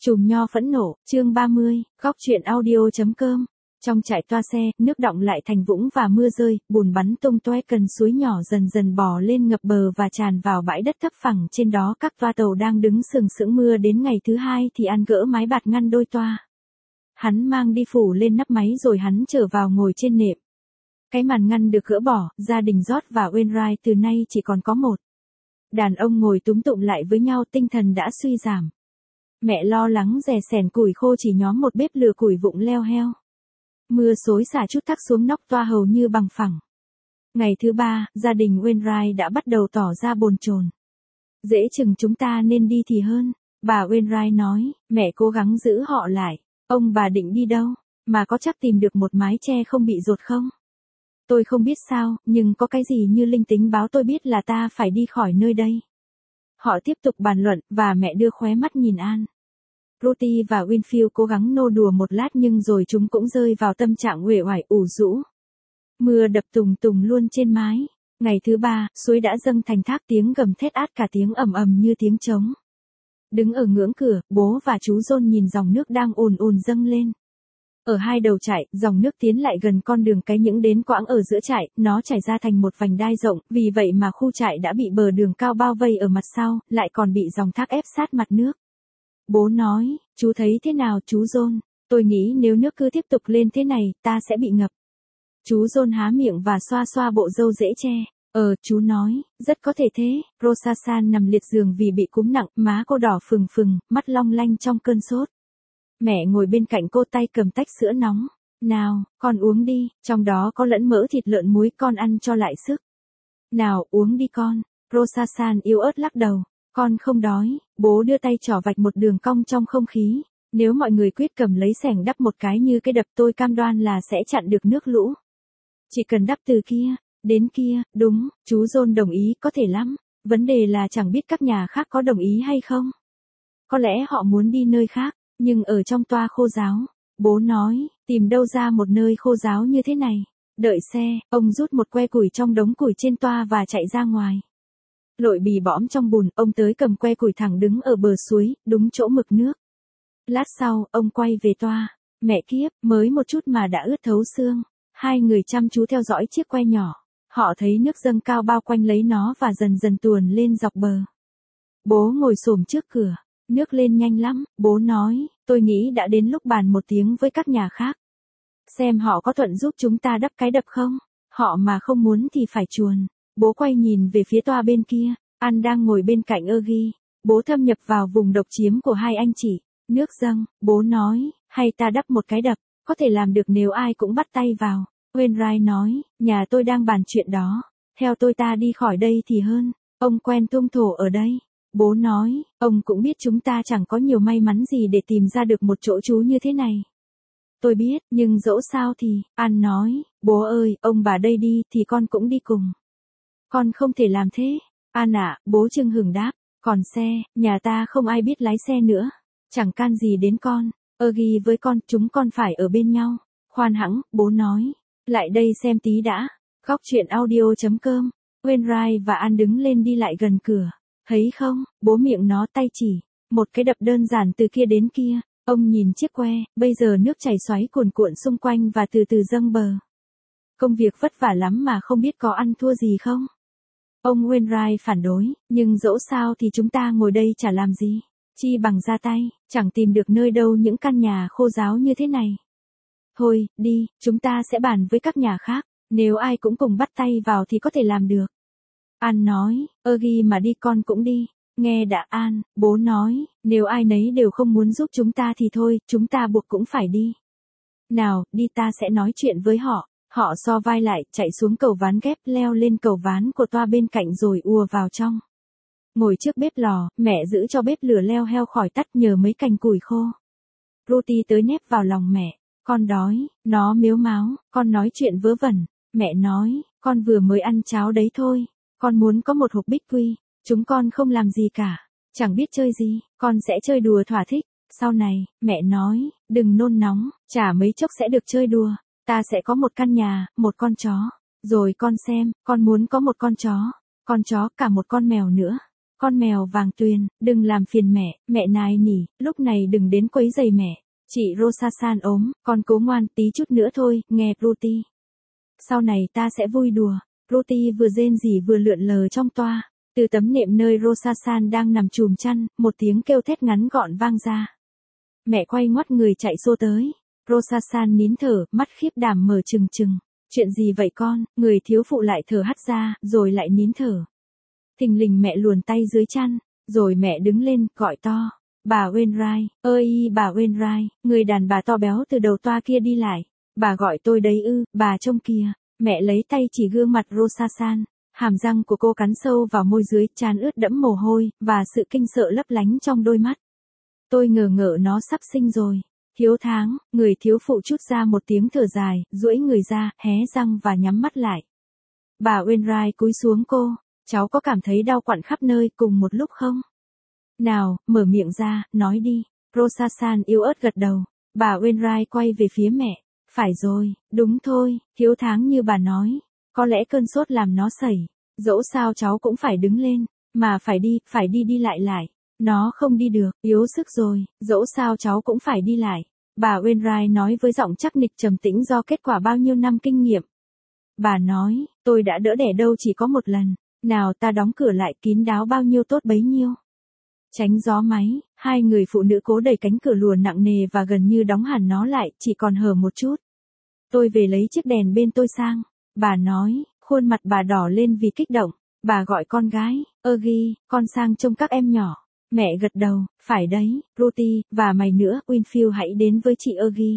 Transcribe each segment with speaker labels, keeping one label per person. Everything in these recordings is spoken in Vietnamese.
Speaker 1: Chùm nho phẫn nộ, chương 30, góc truyện audio.com. Trong trại toa xe, nước đọng lại thành vũng và mưa rơi, bùn bắn tung tóe, cần suối nhỏ dần dần bò lên ngập bờ và tràn vào bãi đất thấp phẳng. Trên đó các toa tàu đang đứng sừng sững. Mưa đến ngày thứ hai thì An gỡ mái bạt ngăn đôi toa. Hắn mang đi phủ lên nắp máy rồi hắn trở vào ngồi trên nệm. Cái màn ngăn được gỡ bỏ, gia đình George và Wainwright từ nay chỉ còn có một. Đàn ông ngồi túm tụm lại với nhau, tinh thần đã suy giảm. Mẹ lo lắng rè sẻn củi khô chỉ nhóm một bếp lửa củi vụng leo heo. Mưa xối xả chút thác xuống nóc toa hầu như bằng phẳng. Ngày thứ ba, gia đình Wainwright đã bắt đầu tỏ ra bồn chồn. Dễ chừng chúng ta nên đi thì hơn, bà Wainwright nói, mẹ cố gắng giữ họ lại. Ông bà định đi đâu, mà có chắc tìm được một mái che không bị dột không? Tôi không biết sao, nhưng có cái gì như linh tính báo tôi biết là ta phải đi khỏi nơi đây. Họ tiếp tục bàn luận, và mẹ đưa khóe mắt nhìn An. Ruthie và Winfield cố gắng nô đùa một lát nhưng rồi chúng cũng rơi vào tâm trạng uể oải ủ rũ. Mưa đập tùng tùng luôn trên mái. Ngày thứ ba, suối đã dâng thành thác, tiếng gầm thét át cả tiếng ầm ầm như tiếng trống. Đứng ở ngưỡng cửa, bố và chú John nhìn dòng nước đang ùn ùn dâng lên. Ở hai đầu trại, dòng nước tiến lại gần con đường cái những đến quãng ở giữa trại, nó chảy ra thành một vành đai rộng, vì vậy mà khu trại đã bị bờ đường cao bao vây ở mặt sau, lại còn bị dòng thác ép sát mặt nước. Bố nói, chú thấy thế nào chú John? Tôi nghĩ nếu nước cứ tiếp tục lên thế này, ta sẽ bị ngập. Chú John há miệng và xoa xoa bộ râu dễ che. Chú nói, rất có thể thế. Rosasan nằm liệt giường vì bị cúm nặng, má cô đỏ phừng phừng, mắt long lanh trong cơn sốt. Mẹ ngồi bên cạnh cô, tay cầm tách sữa nóng. Nào, con uống đi, trong đó có lẫn mỡ thịt lợn muối, con ăn cho lại sức. Nào, uống đi con. Rosasan yếu ớt lắc đầu. Con không đói. Bố đưa tay trỏ vạch một đường cong trong không khí. Nếu mọi người quyết cầm lấy xẻng đắp một cái như cái đập, tôi cam đoan là sẽ chặn được nước lũ. Chỉ cần đắp từ kia đến kia, đúng, chú John đồng ý, có thể lắm. Vấn đề là chẳng biết các nhà khác có đồng ý hay không. Có lẽ họ muốn đi nơi khác, nhưng ở trong toa khô ráo. Bố nói, tìm đâu ra một nơi khô ráo như thế này. Đợi xe, ông rút một que củi trong đống củi trên toa và chạy ra ngoài. Lội bì bõm trong bùn, ông tới cầm que củi thẳng đứng ở bờ suối, đúng chỗ mực nước. Lát sau, ông quay về toa. Mẹ kiếp, mới một chút mà đã ướt thấu xương. Hai người chăm chú theo dõi chiếc que nhỏ. Họ thấy nước dâng cao bao quanh lấy nó và dần dần tuồn lên dọc bờ. Bố ngồi xổm trước cửa. Nước lên nhanh lắm, bố nói, tôi nghĩ đã đến lúc bàn một tiếng với các nhà khác. Xem họ có thuận giúp chúng ta đắp cái đập không? Họ mà không muốn thì phải chuồn. Bố quay nhìn về phía toa bên kia. An đang ngồi bên cạnh Ergy. Bố thâm nhập vào vùng độc chiếm của hai anh chị. Nước dâng, bố nói, hay ta đắp một cái đập, có thể làm được nếu ai cũng bắt tay vào. Wainwright nói, nhà tôi đang bàn chuyện đó. Theo tôi ta đi khỏi đây thì hơn. Ông quen tung thổ ở đây. Bố nói, ông cũng biết chúng ta chẳng có nhiều may mắn gì để tìm ra được một chỗ trú như thế này. Tôi biết, nhưng dẫu sao thì, An nói, bố ơi, ông bà đây đi thì con cũng đi cùng. Con không thể làm thế. An ạ, bố chưng hửng đáp, còn xe, nhà ta không ai biết lái xe nữa. Chẳng can gì đến con. Ergy với con, chúng con phải ở bên nhau. Khoan hẵng, bố nói. Lại đây xem tí đã. Góc truyện audio.com. Wainwright và An đứng lên đi lại gần cửa. Thấy không, bố miệng nó tay chỉ. Một cái đập đơn giản từ kia đến kia. Ông nhìn chiếc que, bây giờ nước chảy xoáy cuồn cuộn xung quanh và từ từ dâng bờ. Công việc vất vả lắm mà không biết có ăn thua gì không? Ông Wainwright phản đối, nhưng dẫu sao thì chúng ta ngồi đây chả làm gì. Chi bằng ra tay, chẳng tìm được nơi đâu những căn nhà khô ráo như thế này. Thôi, đi, chúng ta sẽ bàn với các nhà khác. Nếu ai cũng cùng bắt tay vào thì có thể làm được. An nói, Ergy mà đi con cũng đi. Nghe đã An, bố nói, nếu ai nấy đều không muốn giúp chúng ta thì thôi, chúng ta buộc cũng phải đi. Nào, đi ta sẽ nói chuyện với họ. Họ so vai lại, chạy xuống cầu ván ghép, leo lên cầu ván của toa bên cạnh rồi ùa vào trong. Ngồi trước bếp lò, mẹ giữ cho bếp lửa leo heo khỏi tắt nhờ mấy cành củi khô. Ruthie tới nép vào lòng mẹ. Con đói, nó mếu máo, con nói chuyện vớ vẩn. Mẹ nói, con vừa mới ăn cháo đấy thôi. Con muốn có một hộp bích quy. Chúng con không làm gì cả. Chẳng biết chơi gì, con sẽ chơi đùa thỏa thích. Sau này, mẹ nói, đừng nôn nóng, chả mấy chốc sẽ được chơi đùa. Ta sẽ có một căn nhà, một con chó. Rồi con xem, con muốn có một con chó, cả một con mèo nữa. Con mèo vàng tuyền, đừng làm phiền mẹ nài nỉ, lúc này đừng đến quấy rầy mẹ. Chị Rosa-san ốm, con cố ngoan tí chút nữa thôi, nghe Ruti. Sau này ta sẽ vui đùa. Ruti vừa rên rỉ vừa lượn lờ trong toa. Từ tấm nệm nơi Rosa-san đang nằm chùm chăn, một tiếng kêu thét ngắn gọn vang ra. Mẹ quay ngoắt người chạy xô tới. Rosa-san nín thở, mắt khiếp đảm mở trừng trừng. Chuyện gì vậy con? Người thiếu phụ lại thở hắt ra, rồi lại nín thở. Thình lình mẹ luồn tay dưới chăn, rồi mẹ đứng lên, gọi to. Bà Wainwright, ơi bà Wainwright, người đàn bà to béo từ đầu toa kia đi lại. Bà gọi tôi đấy ư, bà trông kìa. Mẹ lấy tay chỉ gương mặt Rosa-san. Hàm răng của cô cắn sâu vào môi dưới, trán ướt đẫm mồ hôi, và sự kinh sợ lấp lánh trong đôi mắt. Tôi ngờ ngợ nó sắp sinh rồi. Hiếu tháng, người thiếu phụ trút ra một tiếng thở dài, duỗi người ra, hé răng và nhắm mắt lại. Bà Wainwright cúi xuống cô. Cháu có cảm thấy đau quặn khắp nơi cùng một lúc không? Nào, mở miệng ra, nói đi. Rosa-san yếu ớt gật đầu. Bà Wainwright quay về phía mẹ. Phải rồi, đúng thôi, hiếu tháng như bà nói. Có lẽ cơn sốt làm nó sẩy. Dẫu sao cháu cũng phải đứng lên. Mà phải đi lại. Nó không đi được, yếu sức rồi, dẫu sao cháu cũng phải đi lại. Bà Wainwright nói với giọng chắc nịch trầm tĩnh do kết quả bao nhiêu năm kinh nghiệm. Bà nói, tôi đã đỡ đẻ đâu chỉ có một lần. Nào ta đóng cửa lại kín đáo bao nhiêu tốt bấy nhiêu. Tránh gió máy, hai người phụ nữ cố đẩy cánh cửa lùa nặng nề và gần như đóng hẳn nó lại, chỉ còn hở một chút. Tôi về lấy chiếc đèn bên tôi sang. Bà nói, khuôn mặt bà đỏ lên vì kích động. Bà gọi con gái, Ghi, con sang trông các em nhỏ. Mẹ gật đầu, phải đấy, Ruti, và mày nữa, Winfield hãy đến với chị Ghi.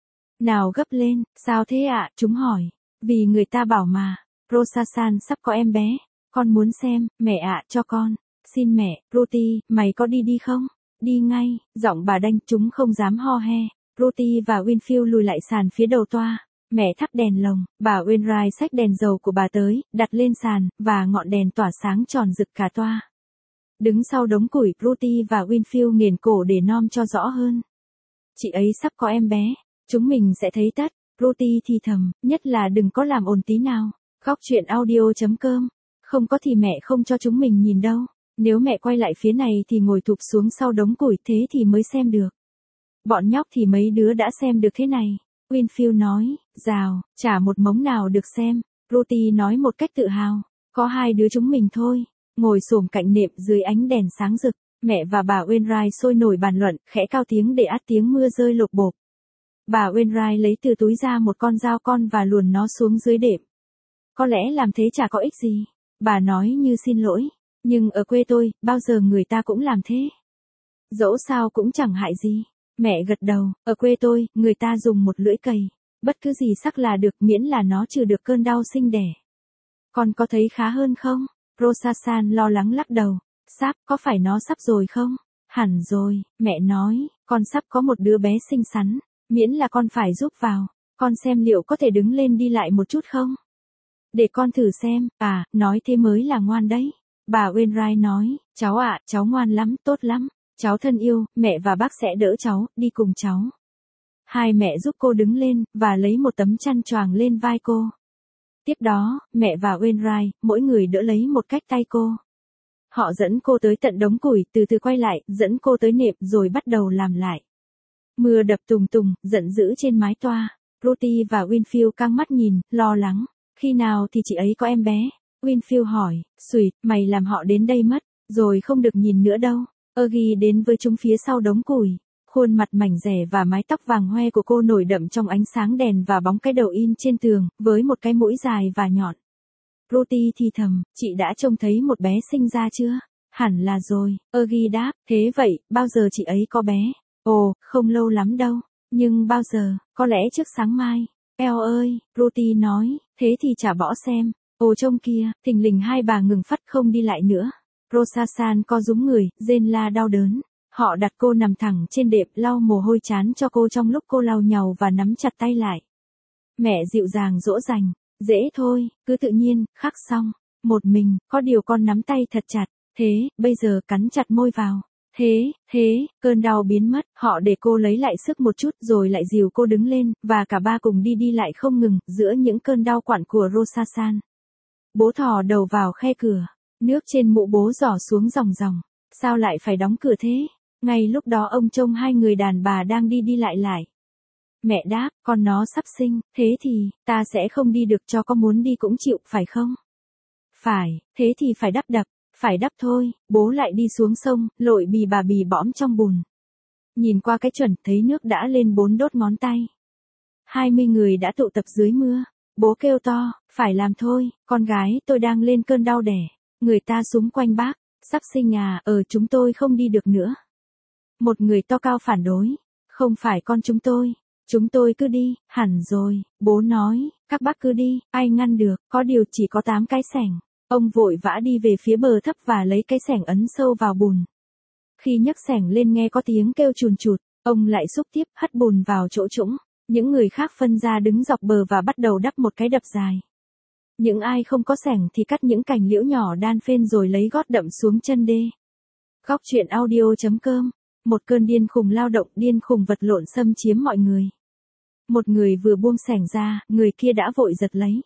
Speaker 1: Nào gấp lên, sao thế ạ, chúng hỏi. Vì người ta bảo mà, Rosa-san sắp có em bé. Con muốn xem, mẹ ạ, cho con. Xin mẹ, Ruti, mày có đi không? Đi ngay, giọng bà đanh, chúng không dám ho he. Ruti và Winfield lùi lại sàn phía đầu toa. Mẹ thắp đèn lồng, bà Wainwright xách đèn dầu của bà tới, đặt lên sàn, và ngọn đèn tỏa sáng tròn rực cả toa. Đứng sau đống củi, Ruti và Winfield nghiền cổ để nom cho rõ hơn. Chị ấy sắp có em bé, chúng mình sẽ thấy tất. Ruti thì thầm, nhất là đừng có làm ồn tí nào. Góc truyện audio.com. Không có thì mẹ không cho chúng mình nhìn đâu. Nếu mẹ quay lại phía này thì ngồi thụp xuống sau đống củi thế thì mới xem được. Bọn nhóc thì mấy đứa đã xem được thế này. Winfield nói, rào, chả một mống nào được xem. Ruti nói một cách tự hào. Có hai đứa chúng mình thôi. Ngồi xổm cạnh nệm dưới ánh đèn sáng rực. Mẹ và bà Wainwright sôi nổi bàn luận, khẽ cao tiếng để át tiếng mưa rơi lộp bộp. Bà Wainwright lấy từ túi ra một con dao con và luồn nó xuống dưới đệm. Có lẽ làm thế chả có ích gì. Bà nói như xin lỗi. Nhưng ở quê tôi, bao giờ người ta cũng làm thế. Dẫu sao cũng chẳng hại gì. Mẹ gật đầu, ở quê tôi, người ta dùng một lưỡi cày. Bất cứ gì sắc là được miễn là nó trừ được cơn đau sinh đẻ. Con có thấy khá hơn không? Rosa-san lo lắng lắc đầu. Sắp, có phải nó sắp rồi không? Hẳn rồi, mẹ nói, con sắp có một đứa bé xinh xắn. Miễn là con phải giúp vào. Con xem liệu có thể đứng lên đi lại một chút không? Để con thử xem, nói thế mới là ngoan đấy. Bà Wainwright nói, cháu ạ, cháu ngoan lắm, tốt lắm. Cháu thân yêu, mẹ và bác sẽ đỡ cháu, đi cùng cháu. Hai mẹ giúp cô đứng lên, và lấy một tấm chăn choàng lên vai cô. Tiếp đó, mẹ và Wainwright, mỗi người đỡ lấy một cách tay cô. Họ dẫn cô tới tận đống củi, từ từ quay lại, dẫn cô tới nệm rồi bắt đầu làm lại. Mưa đập tùng tùng, giận dữ trên mái toa. Ruti và Winfield căng mắt nhìn, lo lắng. Khi nào thì chị ấy có em bé? Winfield hỏi, xùi, mày làm họ đến đây mất, rồi không được nhìn nữa đâu. Ghi đến với chúng phía sau đống củi. Khuôn mặt mảnh rẻ và mái tóc vàng hoe của cô nổi đậm trong ánh sáng đèn và bóng cái đầu in trên tường, với một cái mũi dài và nhọn. Ruti thì thầm, chị đã trông thấy một bé sinh ra chưa? Hẳn là rồi, Ghi đáp, thế vậy, bao giờ chị ấy có bé? Ồ, không lâu lắm đâu, nhưng bao giờ, có lẽ trước sáng mai. Eo ơi, Ruti nói, thế thì chả bỏ xem. Ồ trông kia, thình lình hai bà ngừng phắt không đi lại nữa. Rosa-san co rúm người, rên la đau đớn. Họ đặt cô nằm thẳng trên đệm, lau mồ hôi trán cho cô trong lúc cô lau nhàu và nắm chặt tay lại. Mẹ dịu dàng dỗ dành, dễ thôi, cứ tự nhiên, khắc xong. Một mình, có điều con nắm tay thật chặt. Thế, bây giờ cắn chặt môi vào. Thế, cơn đau biến mất, họ để cô lấy lại sức một chút rồi lại dìu cô đứng lên, và cả ba cùng đi lại không ngừng, giữa những cơn đau quặn của Rosa-san. Bố thò đầu vào khe cửa. Nước trên mũ bố giỏ xuống ròng ròng. Sao lại phải đóng cửa thế? Ngay lúc đó ông trông hai người đàn bà đang đi đi lại lại. Mẹ đáp, con nó sắp sinh, thế thì, ta sẽ không đi được, cho có muốn đi cũng chịu, phải không? Phải, thế thì phải đắp đập, phải đắp thôi. Bố lại đi xuống sông, lội bì bà bì bõm trong bùn. Nhìn qua cái chuẩn, thấy nước đã lên 4 đốt ngón tay. 20 người đã tụ tập dưới mưa. Bố kêu to, phải làm thôi, con gái tôi đang lên cơn đau đẻ. Người ta xúm quanh bác, sắp sinh à, chúng tôi không đi được nữa. Một người to cao phản đối, không phải con chúng tôi cứ đi, hẳn rồi, bố nói, các bác cứ đi, ai ngăn được, có điều chỉ có 8 cái xẻng. Ông vội vã đi về phía bờ thấp và lấy cái xẻng ấn sâu vào bùn. Khi nhấc xẻng lên nghe có tiếng kêu chùn chụt, ông lại xúc tiếp hất bùn vào chỗ trũng. Những người khác phân ra đứng dọc bờ và bắt đầu đắp một cái đập dài. Những ai không có xẻng thì cắt những cành liễu nhỏ đan phên rồi lấy gót đậm xuống chân đê. Góc truyện audio.com. Một cơn điên khùng lao động, điên khùng vật lộn xâm chiếm mọi người. Một người vừa buông xẻng ra, người kia đã vội giật lấy.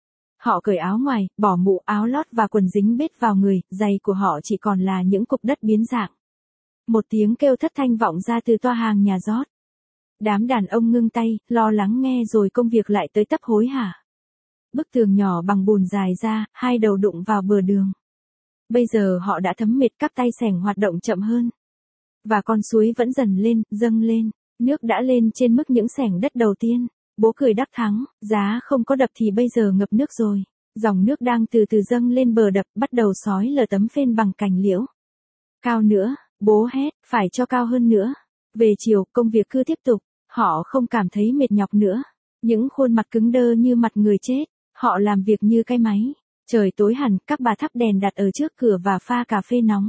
Speaker 1: Họ cởi áo ngoài, bỏ mũ, áo lót và quần dính bết vào người, giày của họ chỉ còn là những cục đất biến dạng. Một tiếng kêu thất thanh vọng ra từ toa hàng nhà rót. Đám đàn ông ngưng tay, lo lắng nghe rồi công việc lại tới tấp hối hả. Bức tường nhỏ bằng bùn dài ra, hai đầu đụng vào bờ đường. Bây giờ họ đã thấm mệt, các tay xẻng hoạt động chậm hơn. Và con suối vẫn dần lên, dâng lên. Nước đã lên trên mức những xẻng đất đầu tiên. Bố cười đắc thắng, giá không có đập thì bây giờ ngập nước rồi. Dòng nước đang từ từ dâng lên bờ đập, bắt đầu xói lở tấm phên bằng cành liễu. Cao nữa, bố hét, phải cho cao hơn nữa. Về chiều, công việc cứ tiếp tục. Họ không cảm thấy mệt nhọc nữa. Những khuôn mặt cứng đơ như mặt người chết. Họ làm việc như cái máy. Trời tối hẳn, các bà thắp đèn đặt ở trước cửa và pha cà phê nóng.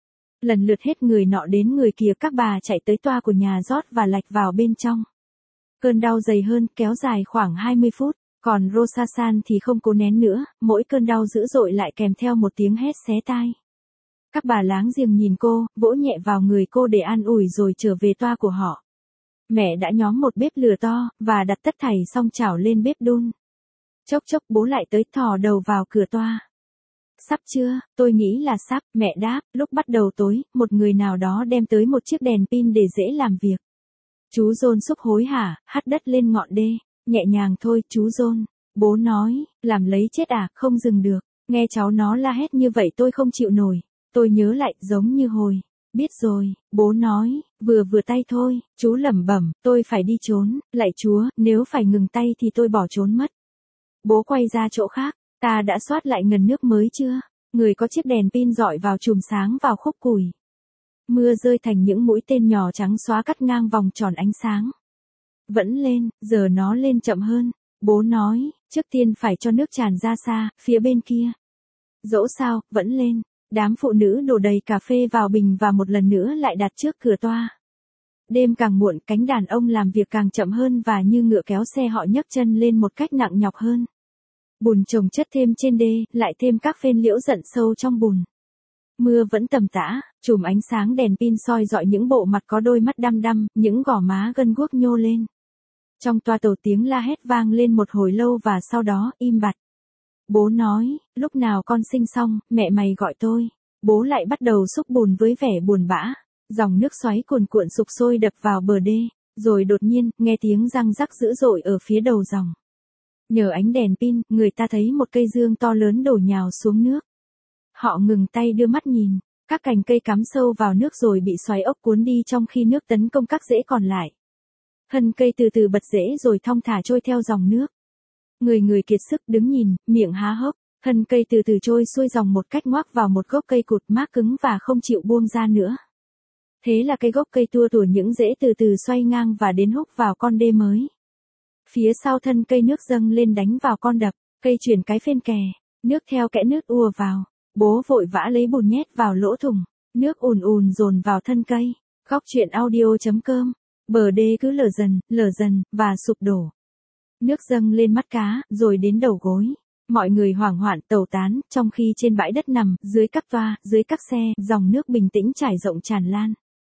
Speaker 1: Lần lượt hết người nọ đến người kia, các bà chạy tới toa của nhà rót và lạch vào bên trong. Cơn đau dày hơn, kéo dài khoảng 20 phút. Còn Rosasan thì không cố nén nữa, mỗi cơn đau dữ dội lại kèm theo một tiếng hét xé tai. Các bà láng giềng nhìn cô, vỗ nhẹ vào người cô để an ủi rồi trở về toa của họ. Mẹ đã nhóm một bếp lửa to, và đặt tất thảy xong chảo lên bếp đun. Chốc chốc bố lại tới thò đầu vào cửa toa. Sắp chưa, tôi nghĩ là sắp, mẹ đáp. Lúc bắt đầu tối, một người nào đó đem tới một chiếc đèn pin để dễ làm việc. Chú John xúc hối hả, hắt đất lên ngọn đê. Nhẹ nhàng thôi, chú John. Bố nói, làm lấy chết à, không dừng được. Nghe cháu nó la hét như vậy tôi không chịu nổi. Tôi nhớ lại, giống như hồi. Biết rồi, bố nói, vừa tay thôi. Chú lẩm bẩm, tôi phải đi trốn, lạy Chúa, nếu phải ngừng tay thì tôi bỏ trốn mất. Bố quay ra chỗ khác, ta đã soát lại ngần nước mới chưa? Người có chiếc đèn pin dọi vào chùm sáng vào khúc củi. Mưa rơi thành những mũi tên nhỏ trắng xóa cắt ngang vòng tròn ánh sáng. Vẫn lên, giờ nó lên chậm hơn. Bố nói, trước tiên phải cho nước tràn ra xa, phía bên kia. Dẫu sao, vẫn lên. Đám phụ nữ đổ đầy cà phê vào bình và một lần nữa lại đặt trước cửa toa. Đêm càng muộn, cánh đàn ông làm việc càng chậm hơn và như ngựa kéo xe họ nhấc chân lên một cách nặng nhọc hơn. Bùn chồng chất thêm trên đê, lại thêm các phên liễu rận sâu trong bùn. Mưa vẫn tầm tã, chùm ánh sáng đèn pin soi dọi những bộ mặt có đôi mắt đăm đăm, những gò má gân guốc nhô lên. Trong toa tàu tiếng la hét vang lên một hồi lâu và sau đó im bặt. Bố nói, lúc nào con sinh xong, mẹ mày gọi tôi. Bố lại bắt đầu xúc bùn với vẻ buồn bã. Dòng nước xoáy cuồn cuộn sục sôi đập vào bờ đê. Rồi đột nhiên, nghe tiếng răng rắc dữ dội ở phía đầu dòng. Nhờ ánh đèn pin, người ta thấy một cây dương to lớn đổ nhào xuống nước. Họ ngừng tay đưa mắt nhìn. Các cành cây cắm sâu vào nước rồi bị xoáy ốc cuốn đi trong khi nước tấn công các rễ còn lại. Thân cây từ từ bật rễ rồi thong thả trôi theo dòng nước. Người kiệt sức đứng nhìn, miệng há hốc. Thân cây từ từ trôi xuôi dòng một cách ngoác vào một gốc cây cụt mác cứng và không chịu buông ra nữa. Thế là cái gốc cây tua tủa những rễ từ từ xoay ngang và đến húc vào con đê mới. Phía sau thân cây nước dâng lên đánh vào con đập, cây chuyển cái phên kè, nước theo kẽ nước ùa vào. Bố vội vã lấy bùn nhét vào lỗ thủng, nước ùn ùn dồn vào thân cây. Góc truyện audio.com. Bờ đê cứ lở dần, và sụp đổ. Nước dâng lên mắt cá, rồi đến đầu gối. Mọi người hoảng hoạn tẩu tán, trong khi trên bãi đất nằm, dưới các toa, dưới các xe, dòng nước bình tĩnh trải rộng tràn lan.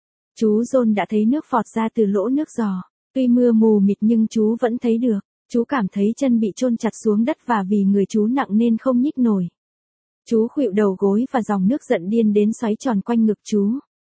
Speaker 1: Chú John đã thấy nước phọt ra từ lỗ nước giò. Tuy mưa mù mịt nhưng chú vẫn thấy được. Chú cảm thấy chân bị chôn chặt xuống đất và vì người chú nặng nên không nhích nổi. Chú khuỵu đầu gối và dòng nước giận điên đến xoáy tròn quanh ngực chú.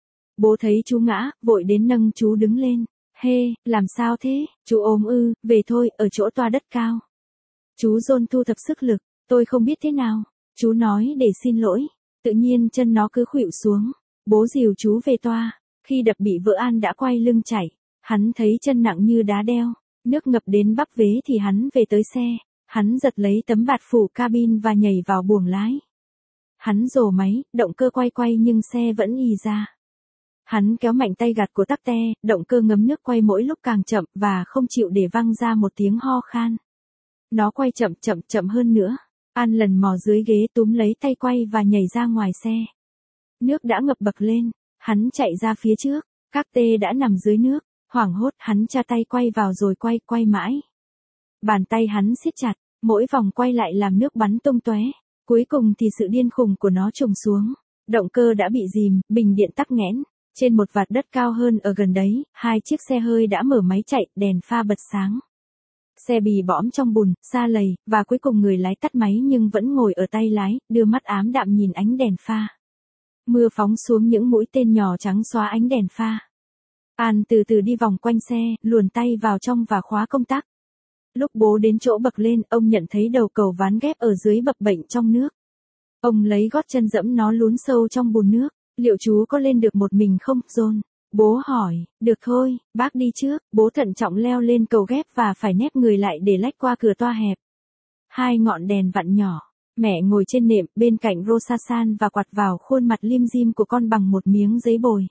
Speaker 1: Bố thấy chú ngã, vội đến nâng chú đứng lên. Hê, làm sao thế? Chú ốm ư? Về thôi, ở chỗ toa đất cao. Chú John thu thập sức lực. Tôi không biết thế nào. Chú nói để xin lỗi. Tự nhiên chân nó cứ khuỵu xuống. Bố dìu chú về toa. Khi đập bị vỡ An đã quay lưng chạy. Hắn thấy chân nặng như đá đeo. Nước ngập đến bắp vế thì hắn về tới xe. Hắn giật lấy tấm bạt phủ cabin và nhảy vào buồng lái. Hắn rồ máy, động cơ quay quay nhưng xe vẫn ì ra. Hắn kéo mạnh tay gạt của tắc te, động cơ ngấm nước quay mỗi lúc càng chậm và không chịu để văng ra một tiếng ho khan. Nó quay chậm hơn nữa. An lần mò dưới ghế túm lấy tay quay và nhảy ra ngoài xe. Nước đã ngập bậc lên, hắn chạy ra phía trước, các tê đã nằm dưới nước, hoảng hốt hắn tra tay quay vào rồi quay mãi. Bàn tay hắn siết chặt, mỗi vòng quay lại làm nước bắn tung tóe. Cuối cùng thì sự điên khùng của nó trùng xuống. Động cơ đã bị dìm, bình điện tắc nghẽn. Trên một vạt đất cao hơn ở gần đấy, 2 chiếc xe hơi đã mở máy chạy, đèn pha bật sáng. Xe bì bõm trong bùn, sa lầy, và cuối cùng người lái tắt máy nhưng vẫn ngồi ở tay lái, đưa mắt ám đạm nhìn ánh đèn pha. Mưa phóng xuống những mũi tên nhỏ trắng xóa ánh đèn pha. An từ từ đi vòng quanh xe, luồn tay vào trong và khóa công tắc. Lúc bố đến chỗ bậc lên, ông nhận thấy đầu cầu ván ghép ở dưới bập bềnh trong nước. Ông lấy gót chân dẫm nó lún sâu trong bùn nước. Liệu chú có lên được một mình không, John? Bố hỏi. Được thôi, bác đi trước. Bố thận trọng leo lên cầu ghép và phải nép người lại để lách qua cửa toa hẹp. 2 ngọn đèn vặn nhỏ. Mẹ ngồi trên nệm bên cạnh Rosasan và quạt vào khuôn mặt lim dim của con bằng một miếng giấy bồi.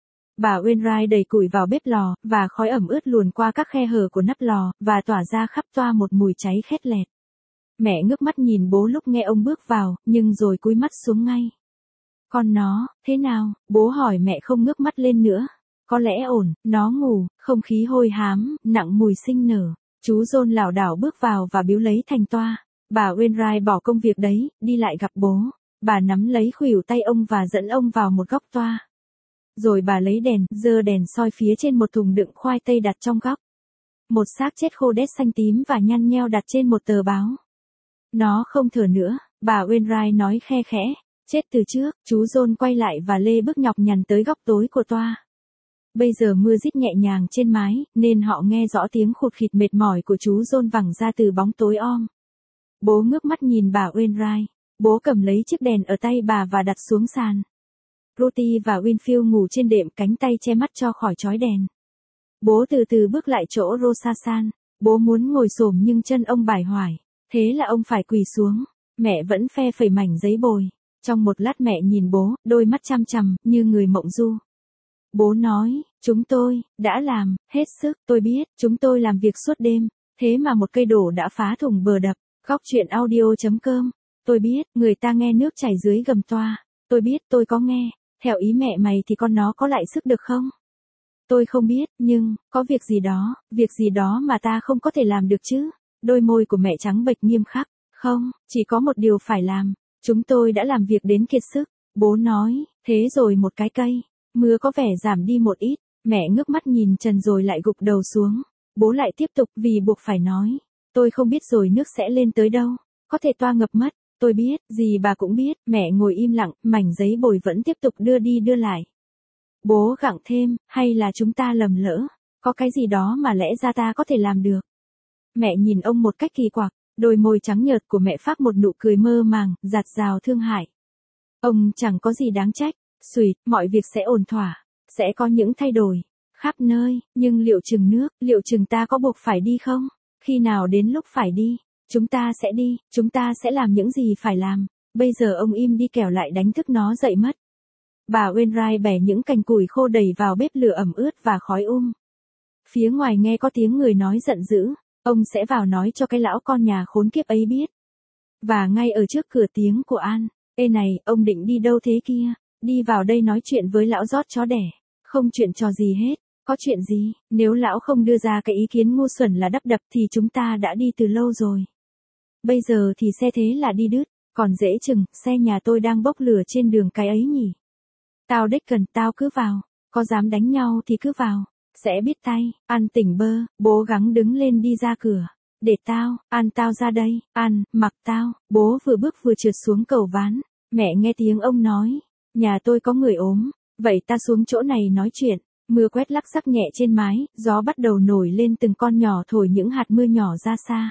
Speaker 1: Bà Wainwright đẩy củi vào bếp lò, và khói ẩm ướt luồn qua các khe hở của nắp lò, và tỏa ra khắp toa một mùi cháy khét lẹt. Mẹ ngước mắt nhìn bố lúc nghe ông bước vào, nhưng rồi cúi mắt xuống ngay. Con nó, thế nào? Bố hỏi mẹ không ngước mắt lên nữa. Có lẽ ổn, nó ngủ, không khí hôi hám, nặng mùi sinh nở. Chú John lảo đảo bước vào và biếu lấy thành toa. Bà Wainwright bỏ công việc đấy, đi lại gặp bố. Bà nắm lấy khuỷu tay ông và dẫn ông vào một góc toa. Rồi bà lấy đèn, giơ đèn soi phía trên một thùng đựng khoai tây đặt trong góc. Một xác chết khô đét xanh tím và nhăn nheo đặt trên một tờ báo. Nó không thở nữa, bà Wainwright nói khe khẽ. Chết từ trước. Chú John quay lại và lê bước nhọc nhằn tới góc tối của toa. Bây giờ mưa rít nhẹ nhàng trên mái, nên họ nghe rõ tiếng khụt khịt mệt mỏi của chú John vẳng ra từ bóng tối om. Bố ngước mắt nhìn bà Wainwright. Bố cầm lấy chiếc đèn ở tay bà và đặt xuống sàn. Ruthie và Winfield ngủ trên đệm, cánh tay che mắt cho khỏi chói đèn. Bố từ từ bước lại chỗ Rosasan. Bố muốn ngồi xổm nhưng chân ông bài hoài. Thế là ông phải quỳ xuống. Mẹ vẫn phe phẩy mảnh giấy bồi. Trong một lát mẹ nhìn bố, đôi mắt chăm chằm, như người mộng du. Bố nói, chúng tôi, đã làm, hết sức, tôi biết, chúng tôi làm việc suốt đêm. Thế mà một cây đổ đã phá thủng bờ đập. Góc chuyện audio.com. Tôi biết, người ta nghe nước chảy dưới gầm toa. Tôi biết, tôi có nghe. Theo ý mẹ mày thì con nó có lại sức được không? Tôi không biết, nhưng, có việc gì đó mà ta không có thể làm được chứ? Đôi môi của mẹ trắng bệch nghiêm khắc. Không, chỉ có một điều phải làm. Chúng tôi đã làm việc đến kiệt sức. Bố nói, thế rồi một cái cây. Mưa có vẻ giảm đi một ít. Mẹ ngước mắt nhìn trần rồi lại gục đầu xuống. Bố lại tiếp tục vì buộc phải nói. Tôi không biết rồi nước sẽ lên tới đâu. Có thể toa ngập mất. Tôi biết, gì bà cũng biết. Mẹ ngồi im lặng, mảnh giấy bồi vẫn tiếp tục đưa đi đưa lại. Bố gặng thêm, hay là chúng ta lầm lỡ. Có cái gì đó mà lẽ ra ta có thể làm được. Mẹ nhìn ông một cách kỳ quặc. Đôi môi trắng nhợt của mẹ phác một nụ cười mơ màng, dạt dào thương hại. Ông chẳng có gì đáng trách. Xuỵt, mọi việc sẽ ổn thỏa. Sẽ có những thay đổi. Khắp nơi, nhưng liệu chừng ta có buộc phải đi không? Khi nào đến lúc phải đi? Chúng ta sẽ đi, chúng ta sẽ làm những gì phải làm. Bây giờ ông im đi kẻo lại đánh thức nó dậy mất. Bà Wainwright bẻ những cành củi khô đẩy vào bếp lửa ẩm ướt và khói Phía ngoài nghe có tiếng người nói giận dữ. Ông sẽ vào nói cho cái lão con nhà khốn kiếp ấy biết. Và ngay ở trước cửa tiếng của An. Ê này, ông định đi đâu thế kia? Đi vào đây nói chuyện với lão rót chó đẻ. Không chuyện trò gì hết. Có chuyện gì? Nếu lão không đưa ra cái ý kiến ngu xuẩn là đắp đập thì chúng ta đã đi từ lâu rồi. Bây giờ thì xe thế là đi đứt. Còn dễ chừng, xe nhà tôi đang bốc lửa trên đường cái ấy nhỉ. Tao đích cần, tao cứ vào. Có dám đánh nhau thì cứ vào. Sẽ biết tay. An tỉnh bơ, bố gắng đứng lên đi ra cửa. Để tao, An tao ra đây. An, mặc tao. Bố vừa bước vừa trượt xuống cầu ván. Mẹ nghe tiếng ông nói, nhà tôi có người ốm, vậy ta xuống chỗ này nói chuyện. Mưa quét lắc sắc nhẹ trên mái, gió bắt đầu nổi lên từng con nhỏ thổi những hạt mưa nhỏ ra xa.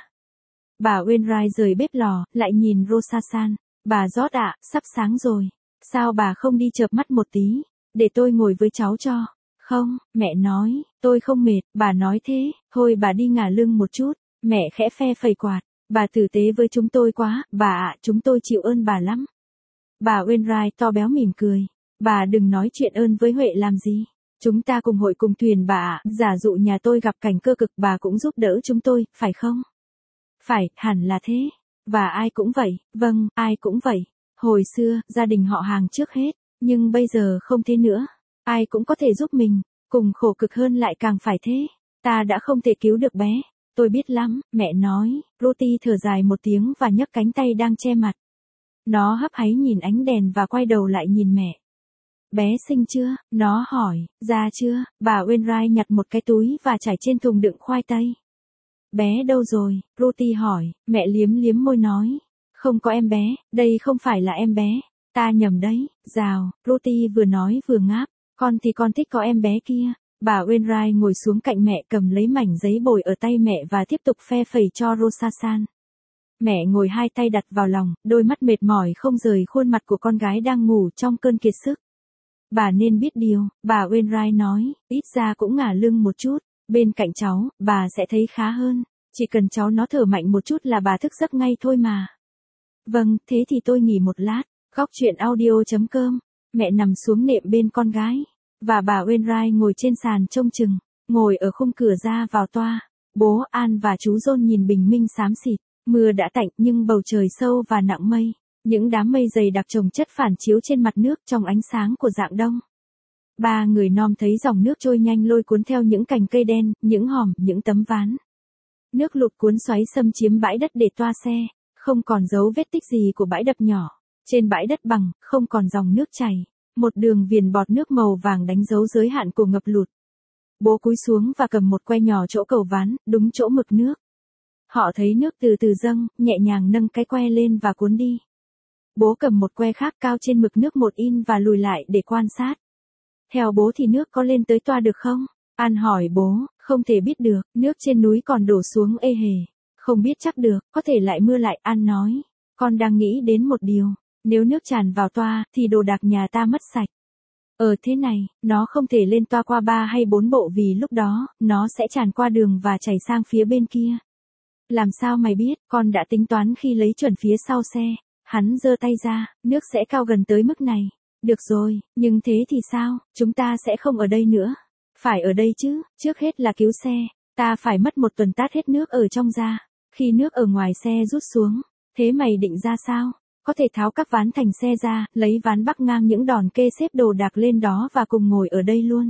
Speaker 1: Bà Wainwright rời bếp lò, lại nhìn Rosa-san. Bà rót ạ, sắp sáng rồi. Sao bà không đi chợp mắt một tí, để tôi ngồi với cháu cho. Không, mẹ nói, tôi không mệt, bà nói thế, thôi bà đi ngả lưng một chút. Mẹ khẽ phe phẩy quạt, bà tử tế với chúng tôi quá, bà ạ, chúng tôi chịu ơn bà lắm. Bà Wainwright to béo mỉm cười, bà đừng nói chuyện ơn với Huệ làm gì. Chúng ta cùng hội cùng thuyền bà ạ, giả dụ nhà tôi gặp cảnh cơ cực bà cũng giúp đỡ chúng tôi, phải không? Phải, hẳn là thế. Và ai cũng vậy, vâng, ai cũng vậy. Hồi xưa, gia đình họ hàng trước hết, nhưng bây giờ không thế nữa. Ai cũng có thể giúp mình, cùng khổ cực hơn lại càng phải thế. Ta đã không thể cứu được bé. Tôi biết lắm, mẹ nói. Ruthie thở dài một tiếng và nhấc cánh tay đang che mặt. Nó hấp háy nhìn ánh đèn và quay đầu lại nhìn mẹ. Bé sinh chưa? Nó hỏi. Ra chưa? Bà Wainwright nhặt một cái túi và trải trên thùng đựng khoai tây. Bé đâu rồi? Ruthie hỏi. Mẹ liếm liếm môi nói. Không có em bé, đây không phải là em bé. Ta nhầm đấy. Rào. Ruthie vừa nói vừa ngáp. Con thì con thích có em bé kia. Bà Wainwright ngồi xuống cạnh mẹ cầm lấy mảnh giấy bồi ở tay mẹ và tiếp tục phe phẩy cho Rosa-san. Mẹ ngồi hai tay đặt vào lòng, đôi mắt mệt mỏi không rời khuôn mặt của con gái đang ngủ trong cơn kiệt sức. Bà nên biết điều, bà Wainwright nói, ít ra cũng ngả lưng một chút, bên cạnh cháu, bà sẽ thấy khá hơn, chỉ cần cháu nó thở mạnh một chút là bà thức giấc ngay thôi mà. Vâng, thế thì tôi nghỉ một lát, góc chuyện audio.com, mẹ nằm xuống nệm bên con gái, và bà Wainwright ngồi trên sàn trông chừng, ngồi ở khung cửa ra vào toa, bố An và chú John nhìn bình minh xám xịt, mưa đã tạnh nhưng bầu trời sâu và nặng mây. Những đám mây dày đặc chồng chất phản chiếu trên mặt nước trong ánh sáng của rạng đông. Ba người nom thấy dòng nước trôi nhanh lôi cuốn theo những cành cây đen, những hòm, những tấm ván. Nước lụt cuốn xoáy xâm chiếm bãi đất để toa xe, không còn dấu vết tích gì của bãi đập nhỏ. Trên bãi đất bằng, không còn dòng nước chảy. Một đường viền bọt nước màu vàng đánh dấu giới hạn của ngập lụt. Bố cúi xuống và cầm một que nhỏ chỗ cầu ván, đúng chỗ mực nước. Họ thấy nước từ từ dâng, nhẹ nhàng nâng cái que lên và cuốn đi. Bố cầm một que khác cao trên mực nước một in và lùi lại để quan sát. Theo bố thì nước có lên tới toa được không? An hỏi bố, không thể biết được, nước trên núi còn đổ xuống ê hề. Không biết chắc được, có thể lại mưa lại, An nói. Con đang nghĩ đến một điều, nếu nước tràn vào toa, thì đồ đạc nhà ta mất sạch. Thế này, nó không thể lên toa qua 3 hay 4 bộ vì lúc đó, nó sẽ tràn qua đường và chảy sang phía bên kia. Làm sao mày biết, con đã tính toán khi lấy chuẩn phía sau xe. Hắn giơ tay ra, nước sẽ cao gần tới mức này. Được rồi, nhưng thế thì sao, chúng ta sẽ không ở đây nữa. Phải ở đây chứ, trước hết là cứu xe. Ta phải mất một tuần tát hết nước ở trong ra. Khi nước ở ngoài xe rút xuống, thế mày định ra sao? Có thể tháo các ván thành xe ra, lấy ván bắc ngang những đòn kê xếp đồ đạc lên đó và cùng ngồi ở đây luôn.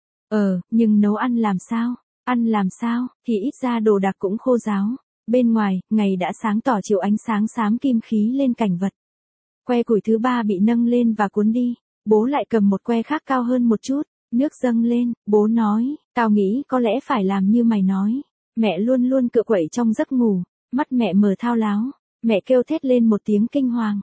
Speaker 1: Nhưng nấu ăn làm sao? Ăn làm sao, thì ít ra đồ đạc cũng khô ráo. Bên ngoài, ngày đã sáng tỏ chiều ánh sáng xám kim khí lên cảnh vật. Que củi thứ 3 bị nâng lên và cuốn đi. Bố lại cầm một que khác cao hơn một chút. Nước dâng lên, bố nói, tao nghĩ có lẽ phải làm như mày nói. Mẹ luôn luôn cựa quậy trong giấc ngủ. Mắt mẹ mờ thao láo. Mẹ kêu thét lên một tiếng kinh hoàng.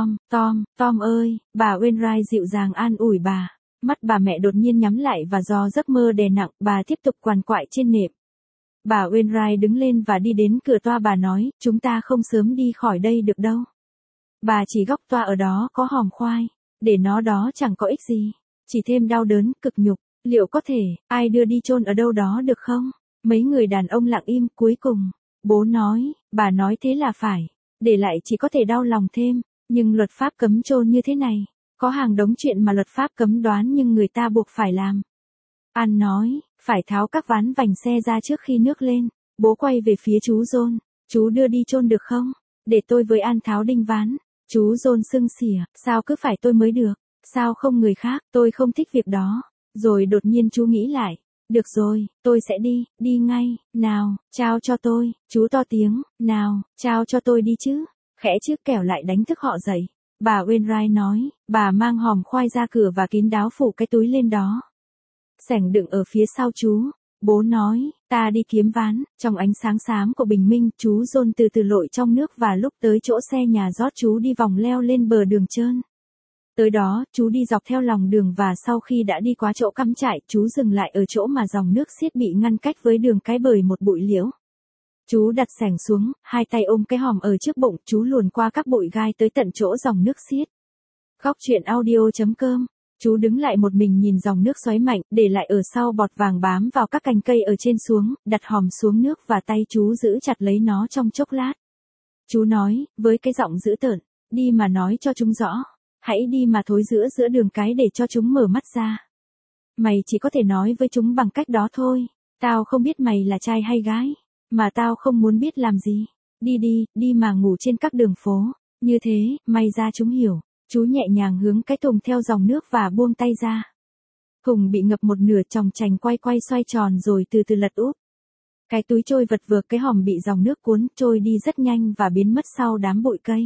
Speaker 1: Tom ơi, bà Wainwright dịu dàng an ủi bà. Mắt bà mẹ đột nhiên nhắm lại và do giấc mơ đè nặng, bà tiếp tục quằn quại trên nệm. Bà Wainwright đứng lên và đi đến cửa toa, bà nói, chúng ta không sớm đi khỏi đây được đâu. Bà chỉ góc toa ở đó có hòm khoai, để nó đó chẳng có ích gì, chỉ thêm đau đớn, cực nhục, liệu có thể, ai đưa đi chôn ở đâu đó được không? Mấy người đàn ông lặng im, cuối cùng, bố nói, bà nói thế là phải, để lại chỉ có thể đau lòng thêm, nhưng luật pháp cấm chôn như thế này, có hàng đống chuyện mà luật pháp cấm đoán nhưng người ta buộc phải làm. An nói, phải tháo các ván vành xe ra trước khi nước lên. Bố quay về phía chú John, chú đưa đi chôn được không? Để tôi với An tháo đinh ván. Chú John sưng xỉa, sao cứ phải tôi mới được? Sao không người khác, tôi không thích việc đó. Rồi đột nhiên chú nghĩ lại, được rồi, tôi sẽ đi ngay, nào, trao cho tôi, chú to tiếng, nào, trao cho tôi đi chứ. Khẽ chiếc kẻo lại đánh thức họ dậy. Bà Wainwright nói, bà mang hòm khoai ra cửa và kín đáo phủ cái túi lên đó. Sảnh đựng ở phía sau chú, Bố nói, ta đi kiếm ván, trong ánh sáng xám của bình minh, chú John từ từ lội trong nước và lúc tới chỗ xe nhà rót chú đi vòng leo lên bờ đường trơn. Tới đó, chú đi dọc theo lòng đường và sau khi đã đi qua chỗ cắm trại, chú dừng lại ở chỗ mà dòng nước xiết bị ngăn cách với đường cái bởi một bụi liễu. Chú đặt xẻng xuống, hai tay ôm cái hòm ở trước bụng, chú luồn qua các bụi gai tới tận chỗ dòng nước xiết. Góc truyện audio.com. Chú đứng lại một mình nhìn dòng nước xoáy mạnh, để lại ở sau bọt vàng bám vào các cành cây ở trên xuống, đặt hòm xuống nước và tay chú giữ chặt lấy nó trong chốc lát. Chú nói, với cái giọng dữ tợn, đi mà nói cho chúng rõ. Hãy đi mà thối giữa đường cái để cho chúng mở mắt ra. Mày chỉ có thể nói với chúng bằng cách đó thôi. Tao không biết mày là trai hay gái. Mà tao không muốn biết làm gì. Đi mà ngủ trên các đường phố. Như thế, may ra chúng hiểu. Chú nhẹ nhàng hướng cái thùng theo dòng nước và buông tay ra. Thùng bị ngập một nửa, chòng chành quay xoay tròn rồi từ từ lật úp. Cái túi trôi vật vượt, cái hòm bị dòng nước cuốn trôi đi rất nhanh và biến mất sau đám bụi cây.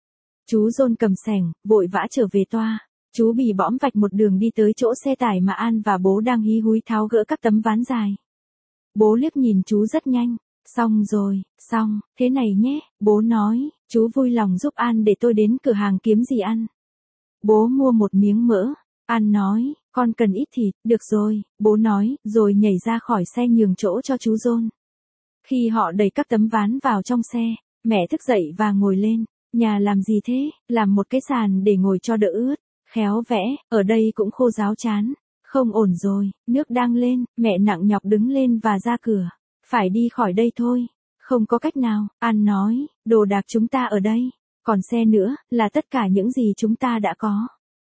Speaker 1: Chú John cầm xẻng, vội vã trở về toa. Chú bì bõm vạch một đường đi tới chỗ xe tải mà An và bố đang hí húi tháo gỡ các tấm ván dài. Bố liếc nhìn chú rất nhanh. Xong rồi, xong, thế này nhé, bố nói, chú vui lòng giúp An để tôi đến cửa hàng kiếm gì ăn. Bố mua một miếng mỡ. An nói, con cần ít thịt, được rồi, bố nói, rồi nhảy ra khỏi xe nhường chỗ cho chú John. Khi họ đẩy các tấm ván vào trong xe, mẹ thức dậy và ngồi lên. Nhà làm gì thế? Làm một cái sàn để ngồi cho đỡ ướt. Khéo vẽ, ở đây cũng khô ráo chán. Không ổn rồi, nước đang lên, mẹ nặng nhọc đứng lên và ra cửa. Phải đi khỏi đây thôi. Không có cách nào, An nói, đồ đạc chúng ta ở đây. Còn xe nữa, là tất cả những gì chúng ta đã có.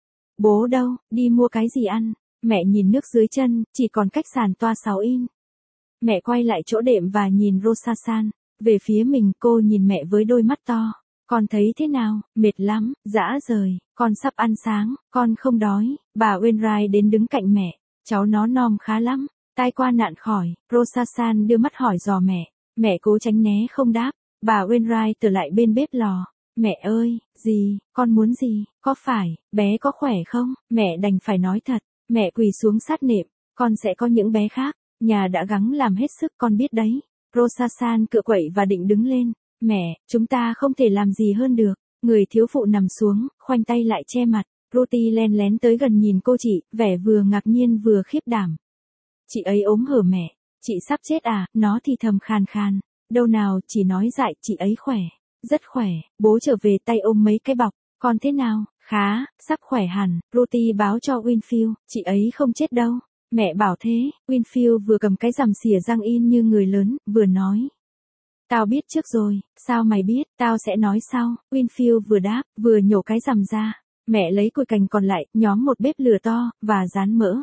Speaker 1: Bố đâu, đi mua cái gì ăn? Mẹ nhìn nước dưới chân, chỉ còn cách sàn toa 6 in. Mẹ quay lại chỗ đệm và nhìn Rosasan. Về phía mình, cô nhìn mẹ với đôi mắt to. Con thấy thế nào? Mệt lắm, dã rời, con sắp ăn sáng, con không đói. Bà Wainwright đến đứng cạnh mẹ. Cháu nó nom khá lắm, tai qua nạn khỏi. Rosasan đưa mắt hỏi dò mẹ. Mẹ cố tránh né không đáp. Bà Wainwright trở lại bên bếp lò. Mẹ ơi, gì, con muốn gì, có phải, bé có khỏe không? Mẹ đành phải nói thật. Mẹ quỳ xuống sát nệm. Con sẽ có những bé khác. Nhà đã gắng làm hết sức, con biết đấy. Rosasan cựa quậy và định đứng lên. Mẹ, chúng ta không thể làm gì hơn được. Người thiếu phụ nằm xuống, khoanh tay lại che mặt. Ruthie len lén tới gần nhìn cô chị, vẻ vừa ngạc nhiên vừa khiếp đảm. Chị ấy ốm hở mẹ. Chị sắp chết à? Nó thì thầm khàn khàn. Đâu nào, chỉ nói dại, chị ấy khỏe. Rất khỏe. Bố trở về tay ôm mấy cái bọc. Con thế nào? Khá, sắp khỏe hẳn. Ruthie báo cho Winfield. Chị ấy không chết đâu. Mẹ bảo thế. Winfield vừa cầm cái rằm xỉa răng in như người lớn, vừa nói. Tao biết trước rồi, sao mày biết, tao sẽ nói sau. Winfield vừa đáp, vừa nhổ cái rằm ra. Mẹ lấy cùi cành còn lại, nhóm một bếp lửa to, và rán mỡ.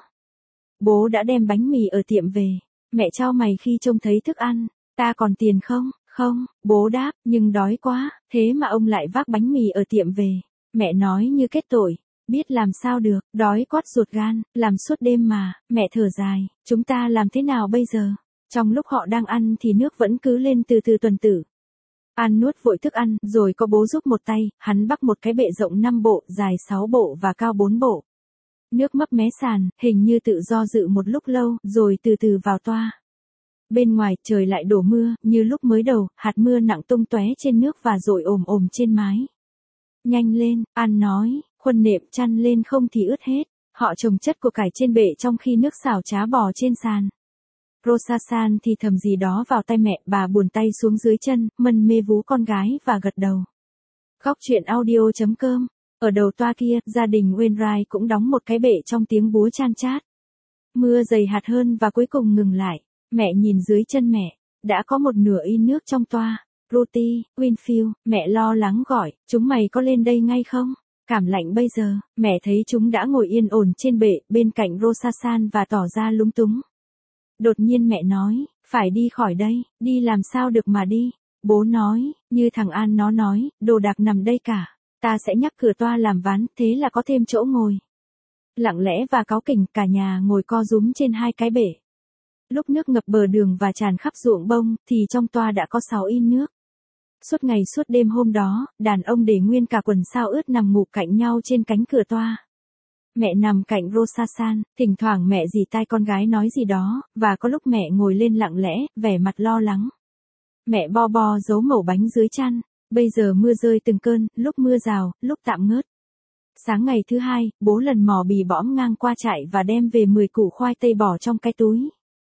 Speaker 1: Bố đã đem bánh mì ở tiệm về. Mẹ chau mày khi trông thấy thức ăn. Ta còn tiền không? Không, bố đáp, nhưng đói quá, thế mà ông lại vác bánh mì ở tiệm về. Mẹ nói như kết tội. Biết làm sao được, đói quát ruột gan, làm suốt đêm mà. Mẹ thở dài, chúng ta làm thế nào bây giờ? Trong lúc họ đang ăn thì nước vẫn cứ lên từ từ tuần tử. An nuốt vội thức ăn, rồi có bố giúp một tay, hắn bắc một cái bệ rộng 5 bộ, dài 6 bộ và cao 4 bộ. Nước mấp mé sàn, hình như tự do dự một lúc lâu, rồi từ từ vào toa. Bên ngoài, trời lại đổ mưa, như lúc mới đầu, hạt mưa nặng tung tóe trên nước và rội ồm ồm trên mái. Nhanh lên, An nói, khuân nệm chăn lên không thì ướt hết. Họ chồng chất của cải trên bệ trong khi nước xào chá bò trên sàn. Rosasan thì thầm gì đó vào tai mẹ, bà buồn tay xuống dưới chân, mân mê vú con gái và gật đầu. Góc truyện audio.com. Ở đầu toa kia, gia đình Wainwright cũng đóng một cái bệ trong tiếng búa chan chát. Mưa dày hạt hơn và cuối cùng ngừng lại. Mẹ nhìn dưới chân mẹ, đã có một nửa in nước trong toa. Ruthie, Winfield, mẹ lo lắng gọi, chúng mày có lên đây ngay không? Cảm lạnh bây giờ, mẹ thấy chúng đã ngồi yên ổn trên bệ, bên cạnh Rosasan và tỏ ra lúng túng. Đột nhiên mẹ nói, phải đi khỏi đây, đi làm sao được mà đi. Bố nói, như thằng An nó nói, đồ đạc nằm đây cả. Ta sẽ nhắc cửa toa làm ván, thế là có thêm chỗ ngồi. Lặng lẽ và cáu kỉnh, cả nhà ngồi co rúm trên hai cái bể. Lúc nước ngập bờ đường và tràn khắp ruộng bông, thì trong toa đã có 6 in nước. Suốt ngày suốt đêm hôm đó, đàn ông để nguyên cả quần sao ướt nằm ngủ cạnh nhau trên cánh cửa toa. Mẹ nằm cạnh Rosasan, thỉnh thoảng mẹ dì tai con gái nói gì đó, và có lúc mẹ ngồi lên lặng lẽ, vẻ mặt lo lắng. Mẹ bo bo giấu mẩu bánh dưới chăn. Bây giờ mưa rơi từng cơn, lúc mưa rào, lúc tạm ngớt. Sáng ngày thứ hai, bố lần mò bì bõm ngang qua trại và đem về 10 củ khoai tây bỏ trong cái túi.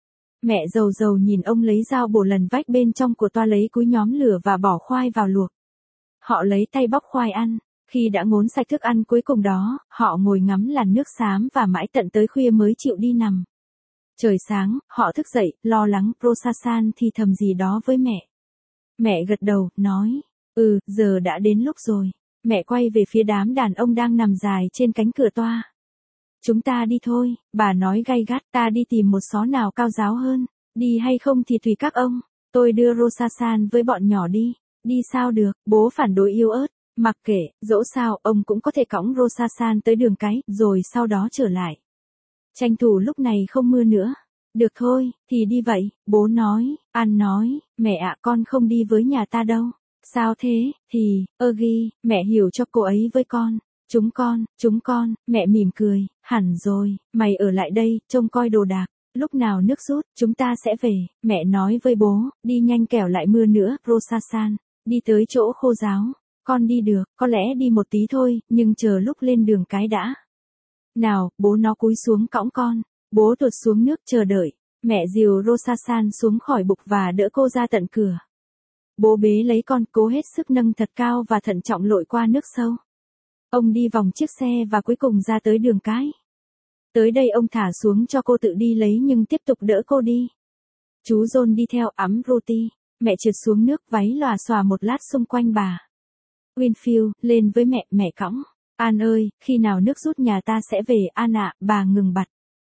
Speaker 1: Mẹ dầu dầu nhìn ông lấy dao bổ lần vách bên trong của toa lấy cúi nhóm lửa và bỏ khoai vào luộc. Họ lấy tay bóc khoai ăn. Khi đã ngốn sạch thức ăn cuối cùng đó, họ ngồi ngắm làn nước xám và mãi tận tới khuya mới chịu đi nằm. Trời sáng, họ thức dậy, lo lắng, Rosasan thì thầm gì đó với mẹ. Mẹ gật đầu, nói, giờ đã đến lúc rồi. Mẹ quay về phía đám đàn ông đang nằm dài trên cánh cửa toa. Chúng ta đi thôi, bà nói gay gắt, ta đi tìm một xó nào cao giáo hơn. Đi hay không thì tùy các ông, tôi đưa Rosasan với bọn nhỏ đi. Đi sao được, bố phản đối yếu ớt. Mặc kệ, dẫu sao, ông cũng có thể cõng Rosasan tới đường cái, rồi sau đó trở lại. Tranh thủ lúc này không mưa nữa. Được thôi, thì đi vậy, bố nói, An nói, mẹ ạ con không đi với nhà ta đâu. Sao thế, thì, Ghi, mẹ hiểu cho cô ấy với con. Chúng con, mẹ mỉm cười, hẳn rồi, mày ở lại đây, trông coi đồ đạc. Lúc nào nước rút, chúng ta sẽ về, mẹ nói với bố, đi nhanh kẻo lại mưa nữa, Rosasan, đi tới chỗ khô giáo. Con đi được, có lẽ đi một tí thôi, nhưng chờ lúc lên đường cái đã. Nào, bố nó cúi xuống cõng con. Bố tuột xuống nước chờ đợi. Mẹ dìu Rosasan xuống khỏi bục và đỡ cô ra tận cửa. Bố bế lấy con, cố hết sức nâng thật cao và thận trọng lội qua nước sâu. Ông đi vòng chiếc xe và cuối cùng ra tới đường cái. Tới đây ông thả xuống cho cô tự đi lấy nhưng tiếp tục đỡ cô đi. Chú John đi theo ẵm Ruthie. Mẹ trượt xuống nước váy lòa xòa một lát xung quanh bà. Winfield, lên với mẹ, mẹ cõng. An ơi, khi nào nước rút nhà ta sẽ về, An ạ, bà ngừng bặt.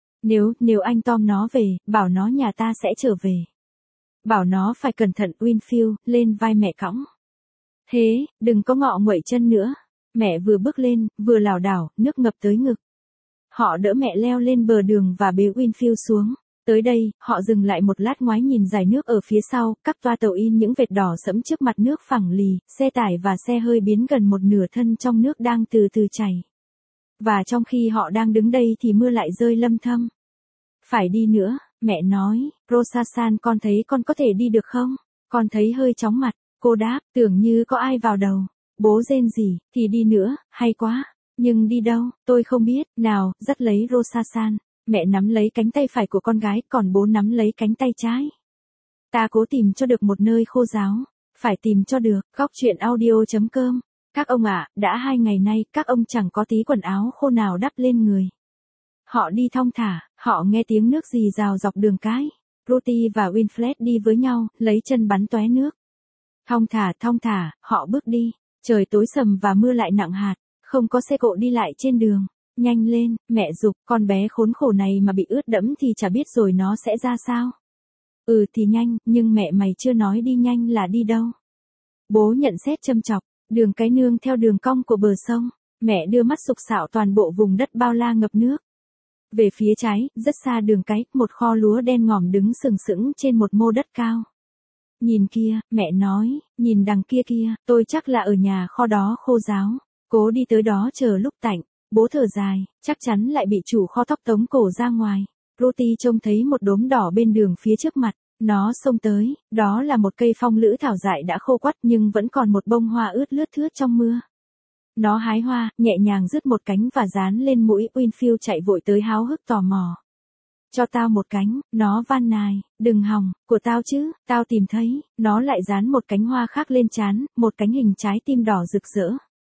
Speaker 1: Nếu anh Tom nó về, bảo nó nhà ta sẽ trở về. Bảo nó phải cẩn thận, Winfield, lên vai mẹ cõng. Thế, đừng có ngọ nguậy chân nữa. Mẹ vừa bước lên, vừa lảo đảo, nước ngập tới ngực. Họ đỡ mẹ leo lên bờ đường và bế Winfield xuống. Tới đây, họ dừng lại một lát ngoái nhìn dải nước ở phía sau, các toa tàu in những vệt đỏ sẫm trước mặt nước phẳng lì, xe tải và xe hơi biến gần một nửa thân trong nước đang từ từ chảy. Và trong khi họ đang đứng đây thì mưa lại rơi lâm thâm. Phải đi nữa, mẹ nói, Rosasan con thấy con có thể đi được không? Con thấy hơi chóng mặt, cô đáp, tưởng như có ai vào đầu. Bố rên rỉ, thì đi nữa, hay quá. Nhưng đi đâu, tôi không biết, nào, dắt lấy Rosasan. Mẹ nắm lấy cánh tay phải của con gái, còn bố nắm lấy cánh tay trái. Ta cố tìm cho được một nơi khô ráo. Phải tìm cho được, góc chuyện audio.com. Các ông ạ, đã 2 ngày nay, các ông chẳng có tí quần áo khô nào đắp lên người. Họ đi thong thả, họ nghe tiếng nước rì rào dọc đường cái. Ruthie và Winfred đi với nhau, lấy chân bắn tóe nước. Thong thả, họ bước đi. Trời tối sầm và mưa lại nặng hạt, không có xe cộ đi lại trên đường. Nhanh lên, mẹ giục, con bé khốn khổ này mà bị ướt đẫm thì chả biết rồi nó sẽ ra sao. Thì nhanh, nhưng mẹ mày chưa nói đi nhanh là đi đâu. Bố nhận xét châm chọc, đường cái nương theo đường cong của bờ sông. Mẹ đưa mắt sục sạo toàn bộ vùng đất bao la ngập nước. Về phía trái, rất xa đường cái, một kho lúa đen ngòm đứng sừng sững trên một mô đất cao. Nhìn kia, mẹ nói, nhìn đằng kia kia, tôi chắc là ở nhà kho đó khô ráo. Cố đi tới đó chờ lúc tạnh. Bố thở dài, chắc chắn lại bị chủ kho thóc tống cổ ra ngoài. Ruthie trông thấy một đốm đỏ bên đường phía trước mặt. Nó xông tới, đó là một cây phong lữ thảo dại đã khô quắt nhưng vẫn còn một bông hoa ướt lướt thướt trong mưa. Nó hái hoa, nhẹ nhàng rứt một cánh và dán lên mũi. Winfield chạy vội tới háo hức tò mò. Cho tao một cánh, nó van nài, đừng hòng, của tao chứ, tao tìm thấy. Nó lại dán một cánh hoa khác lên trán, một cánh hình trái tim đỏ rực rỡ.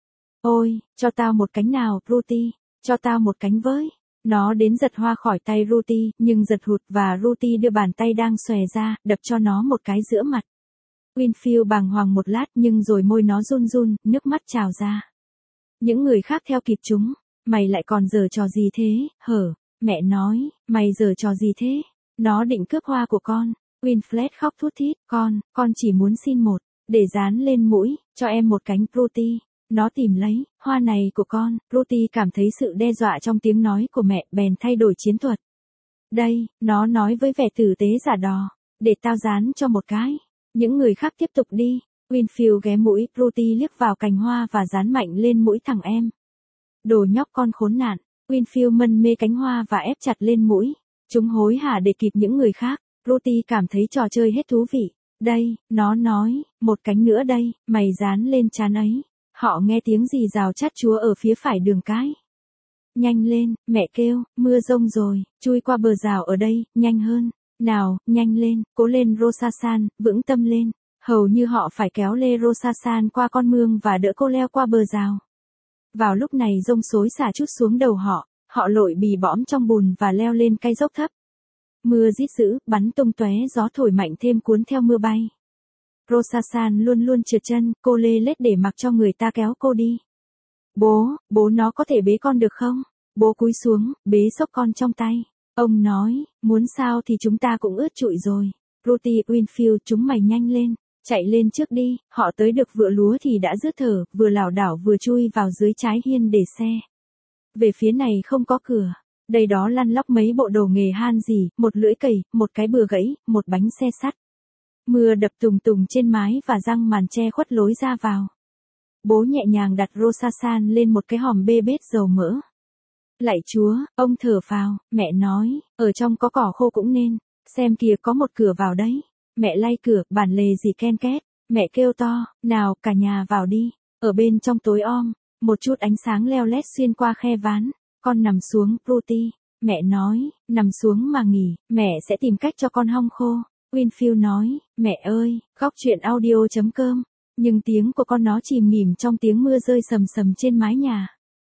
Speaker 1: Ôi, cho tao một cánh nào, Ruthie, cho tao một cánh với. Nó đến giật hoa khỏi tay Ruthie, nhưng giật hụt và Ruthie đưa bàn tay đang xòe ra, đập cho nó một cái giữa mặt. Winfield bàng hoàng một lát nhưng rồi môi nó run run, nước mắt trào ra. Những người khác theo kịp chúng. Mày lại còn giở trò gì thế, hở? Mẹ nói, mày giở trò gì thế? Nó định cướp hoa của con. Winfred khóc thút thít, con chỉ muốn xin một, để dán lên mũi, cho em một cánh, Ruthie. Nó tìm lấy, hoa này của con. Ruthie cảm thấy sự đe dọa trong tiếng nói của mẹ, bèn thay đổi chiến thuật. Đây, nó nói với vẻ tử tế giả đò, để tao dán cho một cái. Những người khác tiếp tục đi. Winfield ghé mũi, Ruthie liếc vào cành hoa và dán mạnh lên mũi thằng em. Đồ nhóc con khốn nạn, Winfield mân mê cánh hoa và ép chặt lên mũi. Chúng hối hả để kịp những người khác. Ruthie cảm thấy trò chơi hết thú vị. Đây, nó nói, một cánh nữa đây, mày dán lên trán ấy. Họ nghe tiếng rì rào chát chúa ở phía phải đường cái. Nhanh lên, mẹ kêu, mưa rông rồi, chui qua bờ rào ở đây, nhanh hơn. Nào, nhanh lên, cố lên Rosasan, vững tâm lên. Hầu như họ phải kéo lê Rosasan qua con mương và đỡ cô leo qua bờ rào. Vào lúc này rông xối xả trút xuống đầu họ lội bì bõm trong bùn và leo lên cây dốc thấp. Mưa rít dữ, bắn tung tóe, gió thổi mạnh thêm cuốn theo mưa bay. Rosasan luôn luôn trượt chân, cô lê lết để mặc cho người ta kéo cô đi. Bố nó có thể bế con được không? Bố cúi xuống, bế xốc con trong tay. Ông nói, muốn sao thì chúng ta cũng ướt trụi rồi. Ruthie, Winfield, chúng mày nhanh lên, chạy lên trước đi. Họ tới được vựa lúa thì đã rứt thở, vừa lảo đảo vừa chui vào dưới trái hiên để xe. Về phía này không có cửa. Đây đó lăn lóc mấy bộ đồ nghề han gì, một lưỡi cày, một cái bừa gãy, một bánh xe sắt. Mưa đập tùng tùng trên mái và răng màn che khuất lối ra vào. Bố nhẹ nhàng đặt Rosasan lên một cái hòm bê bết dầu mỡ. Lạy Chúa, ông thở phào, mẹ nói, ở trong có cỏ khô cũng nên, xem kìa có một cửa vào đấy. Mẹ lay cửa, bản lề gì ken két, mẹ kêu to, nào cả nhà vào đi. Ở bên trong tối om, một chút ánh sáng leo lét xuyên qua khe ván. Con nằm xuống, Ruthie. Mẹ nói, nằm xuống mà nghỉ, mẹ sẽ tìm cách cho con hong khô. Winfield nói, mẹ ơi, góc chuyện audio.com. Nhưng tiếng của con nó chìm nghỉm trong tiếng mưa rơi sầm sầm trên mái nhà.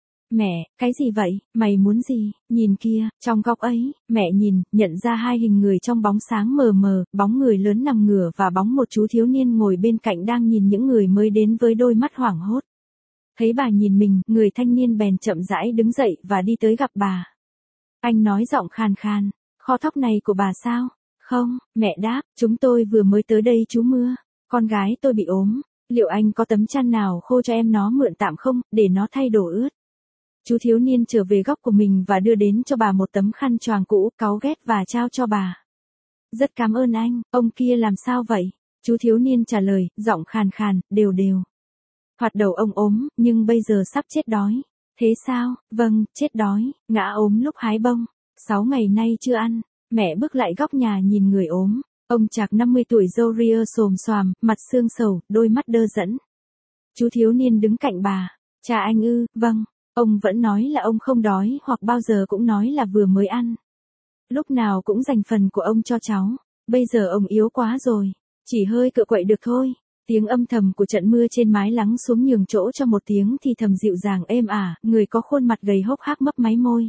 Speaker 1: Mẹ, cái gì vậy, mày muốn gì, nhìn kia, trong góc ấy, mẹ nhìn, nhận ra hai hình người trong bóng sáng mờ mờ, bóng người lớn nằm ngửa và bóng một chú thiếu niên ngồi bên cạnh đang nhìn những người mới đến với đôi mắt hoảng hốt. Thấy bà nhìn mình, người thanh niên bèn chậm rãi đứng dậy và đi tới gặp bà. Anh nói giọng khàn khàn, kho thóc này của bà sao? Không, mẹ đáp, chúng tôi vừa mới tới đây chú Mưa, con gái tôi bị ốm, liệu anh có tấm chăn nào khô cho em nó mượn tạm không, để nó thay đồ ướt? Chú thiếu niên trở về góc của mình và đưa đến cho bà một tấm khăn choàng cũ, cáu ghét và trao cho bà. Rất cảm ơn anh, ông kia làm sao vậy? Chú thiếu niên trả lời, giọng khàn khàn, đều đều. Hoạt đầu ông ốm, nhưng bây giờ sắp chết đói. Thế sao? Vâng, chết đói, ngã ốm lúc hái bông. 6 ngày nay chưa ăn. Mẹ bước lại góc nhà nhìn người ốm. Ông chạc 50 tuổi râu ria xồm xoàm, mặt xương sầu, đôi mắt đơ dẫn. Chú thiếu niên đứng cạnh bà. Cha anh ư, vâng. Ông vẫn nói là ông không đói hoặc bao giờ cũng nói là vừa mới ăn. Lúc nào cũng dành phần của ông cho cháu. Bây giờ ông yếu quá rồi. Chỉ hơi cựa quậy được thôi. Tiếng âm thầm của trận mưa trên mái lắng xuống nhường chỗ cho một tiếng thì thầm dịu dàng êm ả, người có khuôn mặt gầy hốc hác mấp máy môi.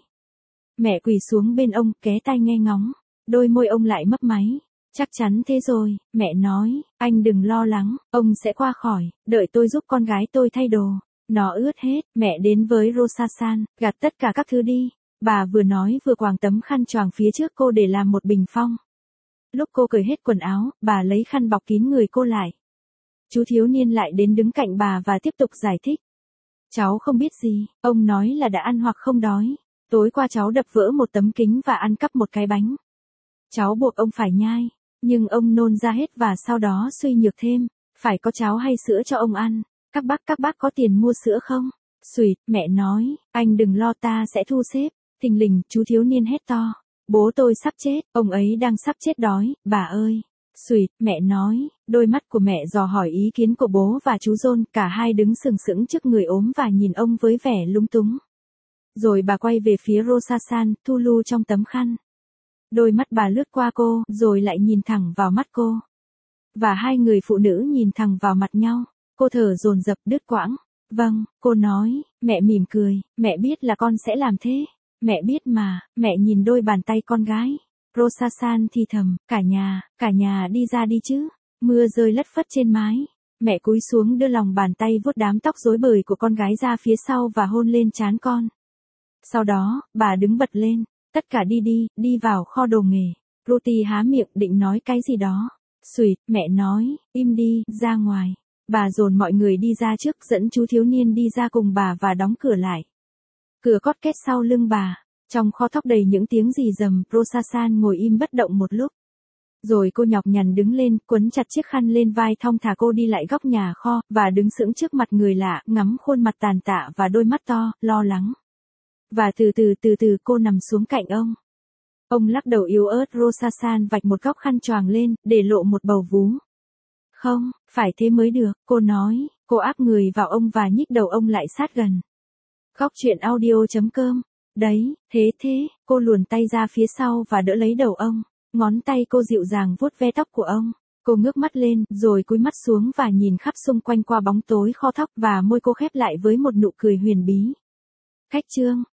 Speaker 1: Mẹ quỳ xuống bên ông, ké tai nghe ngóng. Đôi môi ông lại mấp máy. Chắc chắn thế rồi, mẹ nói, anh đừng lo lắng, ông sẽ qua khỏi, đợi tôi giúp con gái tôi thay đồ. Nó ướt hết, mẹ đến với Rosasan, gạt tất cả các thứ đi. Bà vừa nói vừa quàng tấm khăn choàng phía trước cô để làm một bình phong. Lúc cô cởi hết quần áo, bà lấy khăn bọc kín người cô lại. Chú thiếu niên lại đến đứng cạnh bà và tiếp tục giải thích. Cháu không biết gì, ông nói là đã ăn hoặc không đói. Tối qua cháu đập vỡ một tấm kính và ăn cắp một cái bánh. Cháu buộc ông phải nhai, nhưng ông nôn ra hết và sau đó suy nhược thêm, phải có cháo hay sữa cho ông ăn. Các bác có tiền mua sữa không? Xùyt, mẹ nói, anh đừng lo ta sẽ thu xếp. Thình lình, chú thiếu niên hét to. Bố tôi sắp chết, ông ấy đang sắp chết đói, bà ơi. Xùyt, mẹ nói, đôi mắt của mẹ dò hỏi ý kiến của bố và chú John, cả hai đứng sừng sững trước người ốm và nhìn ông với vẻ lúng túng. Rồi bà quay về phía Rosasan, thu lu trong tấm khăn. Đôi mắt bà lướt qua cô, rồi lại nhìn thẳng vào mắt cô. Và hai người phụ nữ nhìn thẳng vào mặt nhau. Cô thở dồn dập đứt quãng. Vâng, cô nói, mẹ mỉm cười, mẹ biết là con sẽ làm thế. Mẹ biết mà, mẹ nhìn đôi bàn tay con gái. Rosasan thì thầm, cả nhà đi ra đi chứ. Mưa rơi lất phất trên mái. Mẹ cúi xuống đưa lòng bàn tay vuốt đám tóc rối bời của con gái ra phía sau và hôn lên trán con. Sau đó, bà đứng bật lên. Tất cả đi vào kho đồ nghề. Ruthie há miệng định nói cái gì đó. Xùyt, mẹ nói, im đi, ra ngoài. Bà dồn mọi người đi ra trước, dẫn chú thiếu niên đi ra cùng bà và đóng cửa lại. Cửa cót két sau lưng bà. Trong kho thóc đầy những tiếng rì rầm, Rosasan ngồi im bất động một lúc. Rồi cô nhọc nhằn đứng lên, quấn chặt chiếc khăn lên vai thong thả cô đi lại góc nhà kho, và đứng sững trước mặt người lạ, ngắm khuôn mặt tàn tạ và đôi mắt to, lo lắng. Và từ từ cô nằm xuống cạnh ông. Ông lắc đầu yếu ớt, Rosasan vạch một góc khăn choàng lên, để lộ một bầu vú. Không, phải thế mới được, cô nói, cô áp người vào ông và nhích đầu ông lại sát gần. Góc chuyện audio.com. Đấy, thế, cô luồn tay ra phía sau và đỡ lấy đầu ông. Ngón tay cô dịu dàng vuốt ve tóc của ông. Cô ngước mắt lên, rồi cúi mắt xuống và nhìn khắp xung quanh qua bóng tối kho thóc và môi cô khép lại với một nụ cười huyền bí. Khách trương,